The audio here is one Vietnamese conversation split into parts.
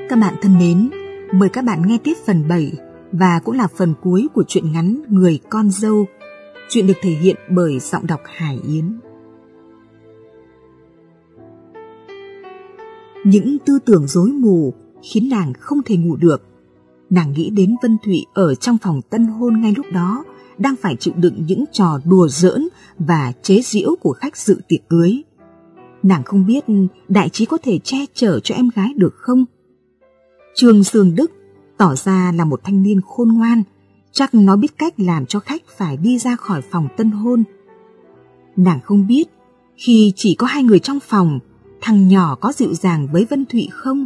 Các bạn thân mến, mời các bạn nghe tiếp phần 7 và cũng là phần cuối của truyện ngắn Người con dâu. Truyện được thể hiện bởi giọng đọc Hải Yến. Những tư tưởng rối mù khiến nàng không thể ngủ được. Nàng nghĩ đến Vân Thụy ở trong phòng tân hôn ngay lúc đó, đang phải chịu đựng những trò đùa giỡn và chế giễu của khách dự tiệc cưới. Nàng không biết đại trí có thể che chở cho em gái được không? Trương Sương Đức tỏ ra là một thanh niên khôn ngoan, chắc nó biết cách làm cho khách phải đi ra khỏi phòng tân hôn. Nàng không biết, khi chỉ có hai người trong phòng, thằng nhỏ có dịu dàng với Vân Thụy không?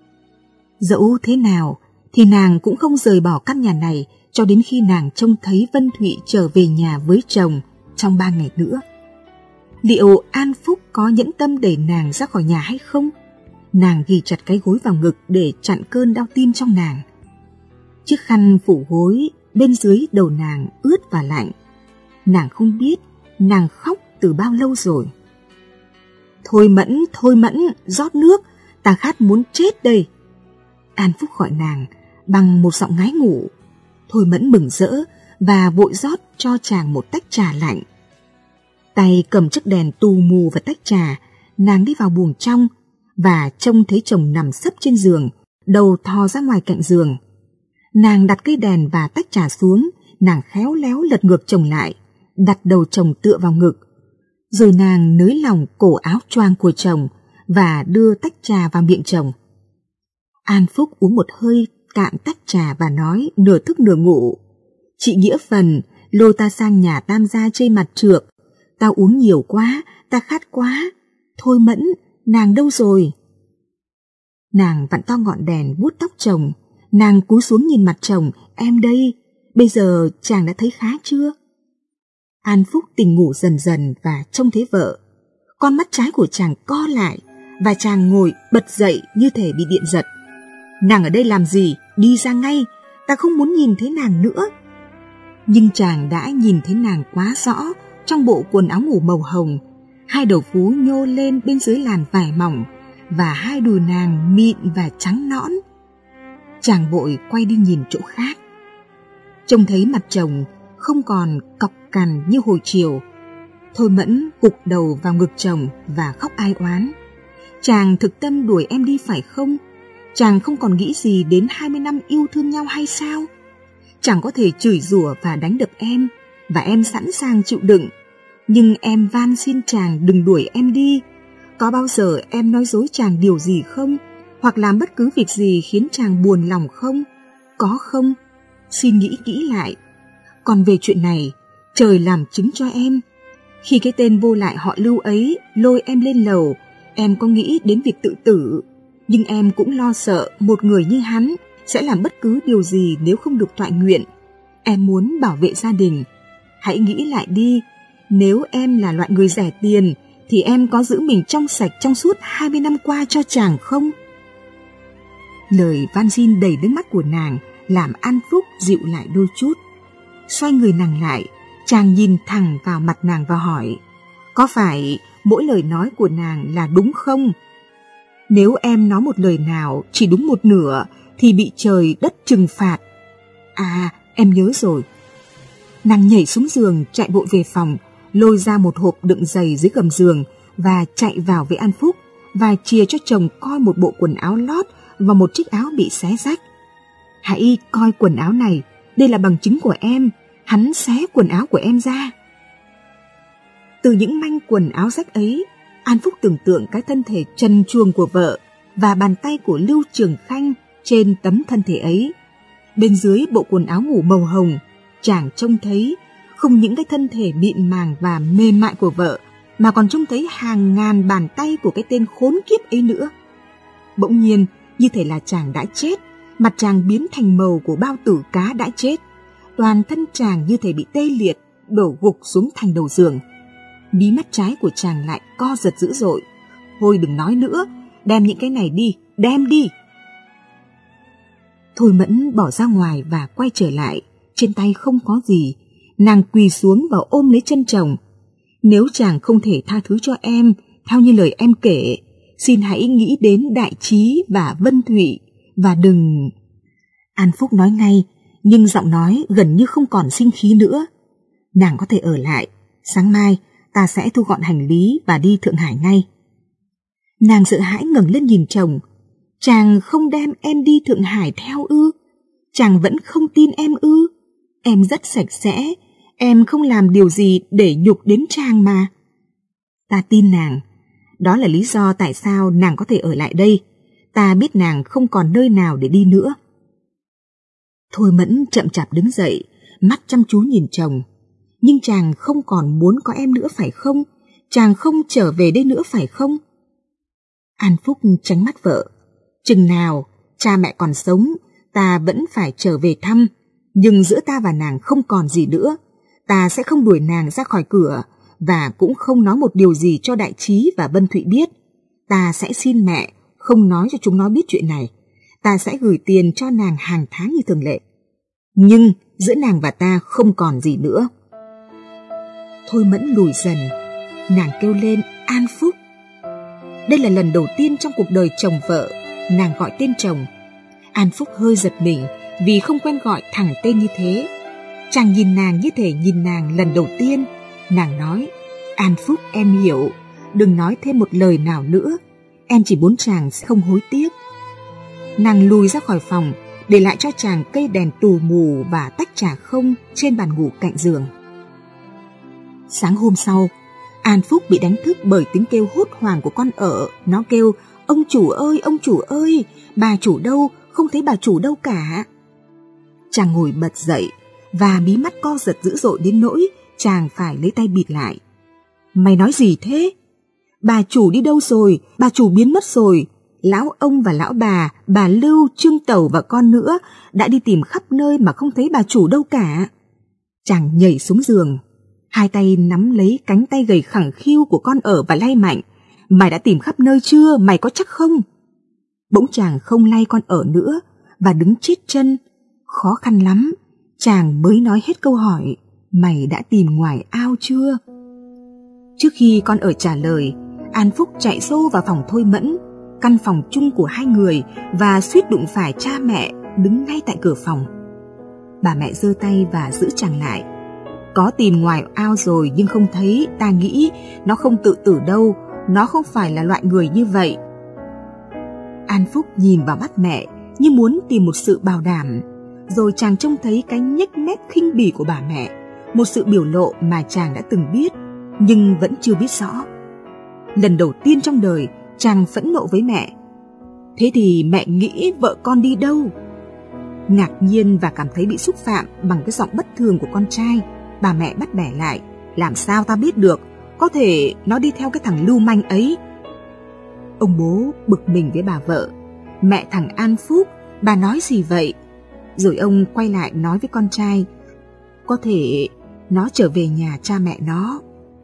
Dẫu thế nào thì nàng cũng không rời bỏ căn nhà này cho đến khi nàng trông thấy Vân Thụy trở về nhà với chồng trong 3 ngày nữa. Liệu An Phúc có nhẫn tâm để nàng ra khỏi nhà hay không? Nàng ghi chặt cái gối vào ngực để chặn cơn đau tim trong nàng. Chiếc khăn phủ gối bên dưới đầu nàng ướt và lạnh. Nàng không biết nàng khóc từ bao lâu rồi. Thôi Mẫn, rót nước, ta khát muốn chết đây. An Phúc gọi nàng bằng một giọng ngái ngủ. Thôi Mẫn mừng rỡ và vội rót cho chàng một tách trà lạnh. Tay cầm chiếc đèn tù mù và tách trà, nàng đi vào buồng trong và trông thấy chồng nằm sấp trên giường, đầu thò ra ngoài cạnh giường. Nàng đặt cây đèn và tách trà xuống, nàng khéo léo lật ngược chồng lại, đặt đầu chồng tựa vào ngực. Rồi nàng nới lỏng cổ áo choàng của chồng và đưa tách trà vào miệng chồng. An Phúc uống một hơi cạn tách trà và nói nửa thức nửa ngủ: Chị Nghĩa Phần lôi ta sang nhà Tam gia chơi mặt trược. Tao uống nhiều quá, ta khát quá. Thôi Mẫn, nàng đâu rồi? Nàng vặn to ngọn đèn vuốt tóc chồng. Nàng cúi xuống nhìn mặt chồng. Em đây, bây giờ chàng đã thấy khá chưa? An Phúc tỉnh ngủ dần dần và trông thấy vợ. Con mắt trái của chàng co lại và chàng ngồi bật dậy như thể bị điện giật. Nàng ở đây làm gì? Đi ra ngay, ta không muốn nhìn thấy nàng nữa. Nhưng chàng đã nhìn thấy nàng quá rõ trong bộ quần áo ngủ màu hồng, hai đầu vú nhô lên bên dưới làn vải mỏng và hai đùi nàng mịn và trắng nõn. Chàng vội quay đi nhìn chỗ khác. Trông thấy mặt chồng không còn cọc cằn như hồi chiều. Thôi Mẫn gục đầu vào ngực chồng và khóc ai oán. Chàng thực tâm đuổi em đi phải không? Chàng không còn nghĩ gì đến 20 năm yêu thương nhau hay sao? Chàng có thể chửi rủa và đánh đập em, và em sẵn sàng chịu đựng. Nhưng em van xin chàng đừng đuổi em đi. Có bao giờ em nói dối chàng điều gì không? Hoặc làm bất cứ việc gì khiến chàng buồn lòng không? Có không? Xin nghĩ kỹ lại. Còn về chuyện này, trời làm chứng cho em. Khi cái tên vô lại họ Lưu ấy lôi em lên lầu, em có nghĩ đến việc tự tử. Nhưng em cũng lo sợ một người như hắn sẽ làm bất cứ điều gì nếu không được toại nguyện. Em muốn bảo vệ gia đình. Hãy nghĩ lại đi, nếu em là loại người rẻ tiền thì em có giữ mình trong sạch trong suốt 20 năm qua cho chàng không? Lời van xin đầy nước mắt của nàng làm An Phúc dịu lại đôi chút. Xoay người nàng lại, chàng nhìn thẳng vào mặt nàng và hỏi: Có phải mỗi lời nói của nàng là đúng không? Nếu em nói một lời nào chỉ đúng một nửa thì bị trời đất trừng phạt. À, em nhớ rồi. Nàng nhảy xuống giường, chạy vội về phòng, lôi ra một hộp đựng giày dưới gầm giường và chạy vào với An Phúc và chìa cho chồng coi một bộ quần áo lót và một chiếc áo bị xé rách. Hãy coi quần áo này, đây là bằng chứng của em. Hắn xé quần áo của em ra. Từ những manh quần áo rách ấy, An Phúc tưởng tượng cái thân thể trần truồng của vợ và bàn tay của Lưu Trường Khanh trên tấm thân thể ấy. Bên dưới bộ quần áo ngủ màu hồng, chàng trông thấy không những cái thân thể mịn màng và mềm mại của vợ, mà còn trông thấy hàng ngàn bàn tay của cái tên khốn kiếp ấy nữa. Bỗng nhiên, như thể là chàng đã chết, mặt chàng biến thành màu của bao tử cá đã chết. Toàn thân chàng như thể bị tê liệt, đổ gục xuống thành đầu giường. Mí mắt trái của chàng lại co giật dữ dội. Thôi đừng nói nữa, đem những cái này đi, đem đi. Thôi Mẫn bỏ ra ngoài và quay trở lại, trên tay không có gì. Nàng quỳ xuống và ôm lấy chân chồng. Nếu chàng không thể tha thứ cho em theo như lời em kể, xin hãy nghĩ đến Đại Trí và Vân Thụy và đừng... An Phúc nói ngay, nhưng giọng nói gần như không còn sinh khí nữa. Nàng có thể ở lại, sáng mai ta sẽ thu gọn hành lý và đi Thượng Hải ngay. Nàng sợ hãi ngẩng lên nhìn chồng. Chàng không đem em đi Thượng Hải theo ư? Chàng vẫn không tin em ư? Em rất sạch sẽ, em không làm điều gì để nhục đến chàng mà. Ta tin nàng. Đó là lý do tại sao nàng có thể ở lại đây. Ta biết nàng không còn nơi nào để đi nữa. Thôi Mẫn chậm chạp đứng dậy, mắt chăm chú nhìn chồng. Nhưng chàng không còn muốn có em nữa phải không? Chàng không trở về đây nữa phải không? An Phúc tránh mắt vợ. Chừng nào cha mẹ còn sống, ta vẫn phải trở về thăm. Nhưng giữa ta và nàng không còn gì nữa. Ta sẽ không đuổi nàng ra khỏi cửa, và cũng không nói một điều gì cho Đại Trí và Vân Thụy biết. Ta sẽ xin mẹ không nói cho chúng nó biết chuyện này. Ta sẽ gửi tiền cho nàng hàng tháng như thường lệ. Nhưng giữa nàng và ta không còn gì nữa. Thôi Mẫn lùi dần. Nàng kêu lên An Phúc. Đây là lần đầu tiên trong cuộc đời chồng vợ nàng gọi tên chồng. An Phúc hơi giật mình vì không quen gọi thẳng tên như thế. Chàng nhìn nàng như thể nhìn nàng lần đầu tiên. Nàng nói, An Phúc em hiểu, đừng nói thêm một lời nào nữa. Em chỉ muốn chàng không hối tiếc. Nàng lùi ra khỏi phòng, để lại cho chàng cây đèn tù mù và tách trà không trên bàn ngủ cạnh giường. Sáng hôm sau, An Phúc bị đánh thức bởi tiếng kêu hốt hoảng của con ợ. Nó kêu, ông chủ ơi, bà chủ đâu, không thấy bà chủ đâu cả. Chàng ngồi bật dậy và mí mắt co giật dữ dội đến nỗi chàng phải lấy tay bịt lại. Mày nói gì thế? Bà chủ đi đâu rồi? Bà chủ biến mất rồi. Lão ông và lão bà Lưu, Trương Tẩu và con nữa đã đi tìm khắp nơi mà không thấy bà chủ đâu cả. Chàng nhảy xuống giường, hai tay nắm lấy cánh tay gầy khẳng khiu của con ợ và lay mạnh. Mày đã tìm khắp nơi chưa? Mày có chắc không? Bỗng chàng không lay con ợ nữa và đứng chết chân. Khó khăn lắm, chàng mới nói hết câu hỏi. Mày đã tìm ngoài ao chưa? Trước khi con ợ trả lời, An Phúc chạy xô vào phòng Thôi Mẫn, căn phòng chung của hai người, và suýt đụng phải cha mẹ đứng ngay tại cửa phòng. Bà mẹ giơ tay và giữ chàng lại. Có tìm ngoài ao rồi nhưng không thấy, ta nghĩ nó không tự tử đâu, nó không phải là loại người như vậy. An Phúc nhìn vào mắt mẹ như muốn tìm một sự bảo đảm, rồi chàng trông thấy cái nhếch mép khinh bỉ của bà mẹ, một sự biểu lộ mà chàng đã từng biết nhưng vẫn chưa biết rõ. Lần đầu tiên trong đời chàng phẫn nộ với mẹ. Thế thì mẹ nghĩ vợ con đi đâu? Ngạc nhiên và cảm thấy bị xúc phạm bằng cái giọng bất thường của con trai, bà mẹ bắt bẻ lại. Làm sao ta biết được? Có thể nó đi theo cái thằng lưu manh ấy. Ông bố bực mình với bà vợ. Mẹ thằng An Phúc, bà nói gì vậy? Rồi ông quay lại nói với con trai, có thể nó trở về nhà cha mẹ nó.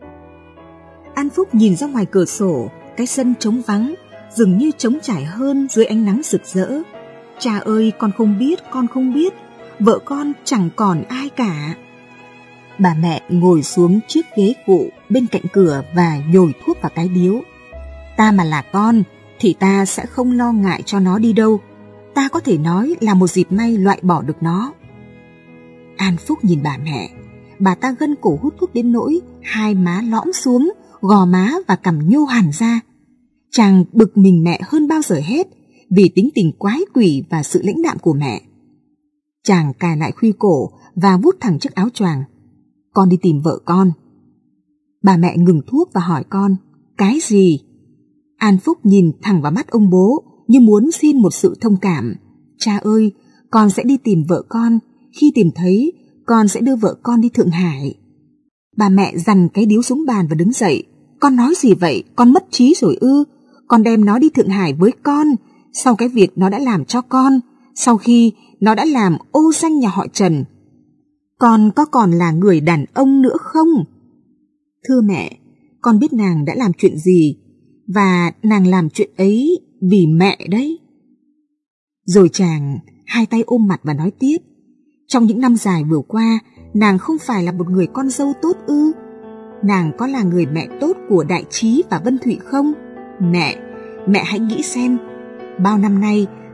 An Phúc nhìn ra ngoài cửa sổ, cái sân trống vắng, dường như trống trải hơn dưới ánh nắng rực rỡ. Cha ơi, con không biết, vợ con chẳng còn ai cả. Bà mẹ ngồi xuống chiếc ghế cụ bên cạnh cửa và nhồi thuốc vào cái điếu. Ta mà là con thì ta sẽ không lo ngại cho nó đi đâu. Ta có thể nói là một dịp may loại bỏ được nó. An Phúc nhìn bà mẹ. Bà ta gân cổ hút thuốc đến nỗi hai má lõm xuống, gò má và cằm nhô hẳn ra. Chàng bực mình mẹ hơn bao giờ hết vì tính tình quái quỷ và sự lãnh đạm của mẹ. Chàng cài lại khuy cổ và vuốt thẳng chiếc áo choàng. Con đi tìm vợ con. Bà mẹ ngừng thuốc và hỏi con, cái gì? An Phúc nhìn thẳng vào mắt ông bố như muốn xin một sự thông cảm. Cha ơi, con sẽ đi tìm vợ con. Khi tìm thấy, con sẽ đưa vợ con đi Thượng Hải. Bà mẹ giằng cái điếu xuống bàn và đứng dậy. Con nói gì vậy? Con mất trí rồi ư? Con đem nó đi Thượng Hải với con sau cái việc nó đã làm cho con, sau khi nó đã làm ô danh nhà họ Trần. Con có còn là người đàn ông nữa không? Thưa mẹ, con biết nàng đã làm chuyện gì, và nàng làm chuyện ấy vì mẹ đấy. Rồi chàng hai tay ôm mặt và nói tiếp. Trong những năm dài vừa qua, nàng không phải là một người con dâu tốt ư? Nàng có là người mẹ tốt của Đại Trí và Vân Thụy không? Mẹ hãy nghĩ xem, bao năm nay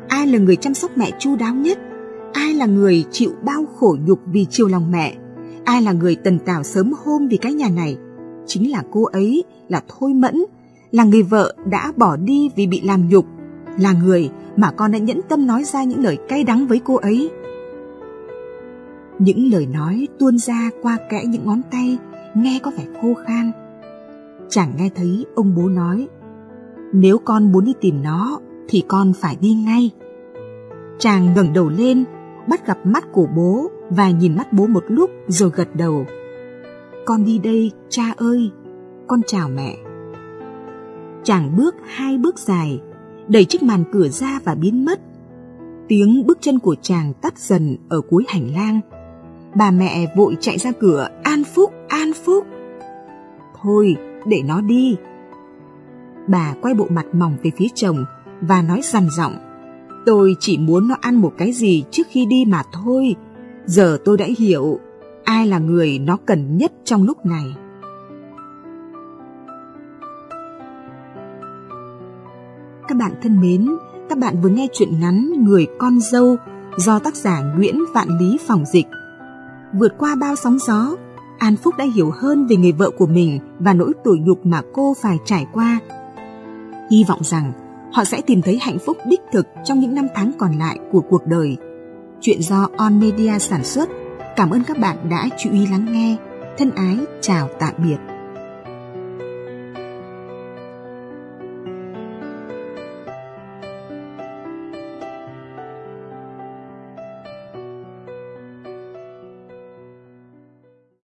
Ai là người chăm sóc mẹ chu đáo nhất? Ai là người chịu bao khổ nhục vì chiều lòng mẹ? Ai là người tần tảo sớm hôm vì cái nhà này? Chính là cô ấy, là Thôi Mẫn, là người vợ đã bỏ đi vì bị làm nhục, là người mà con đã nhẫn tâm nói ra những lời cay đắng với cô ấy. Những lời nói tuôn ra qua kẽ những ngón tay, nghe có vẻ khô khan. Chàng nghe thấy ông bố nói, nếu con muốn đi tìm nó thì con phải đi ngay. Chàng ngẩng đầu lên, bắt gặp mắt của bố và nhìn mắt bố một lúc rồi gật đầu. Con đi đây, cha ơi, con chào mẹ. Chàng bước 2 bước dài, đẩy chiếc màn cửa ra và biến mất. Tiếng bước chân của chàng tắt dần ở cuối hành lang. Bà mẹ vội chạy ra cửa, An Phúc, An Phúc. Thôi, để nó đi. Bà quay bộ mặt mỏng về phía chồng và nói dằn giọng, tôi chỉ muốn nó ăn một cái gì trước khi đi mà thôi. Giờ tôi đã hiểu ai là người nó cần nhất trong lúc này. Các bạn thân mến, các bạn vừa nghe truyện ngắn Người con dâu do tác giả Nguyễn Vạn Lý Phòng Dịch. Vượt qua bao sóng gió, An Phúc đã hiểu hơn về người vợ của mình và nỗi tủi nhục mà cô phải trải qua. Hy vọng rằng họ sẽ tìm thấy hạnh phúc đích thực trong những năm tháng còn lại của cuộc đời. Chuyện do On Media sản xuất. Cảm ơn các bạn đã chú ý lắng nghe. Thân ái chào tạm biệt.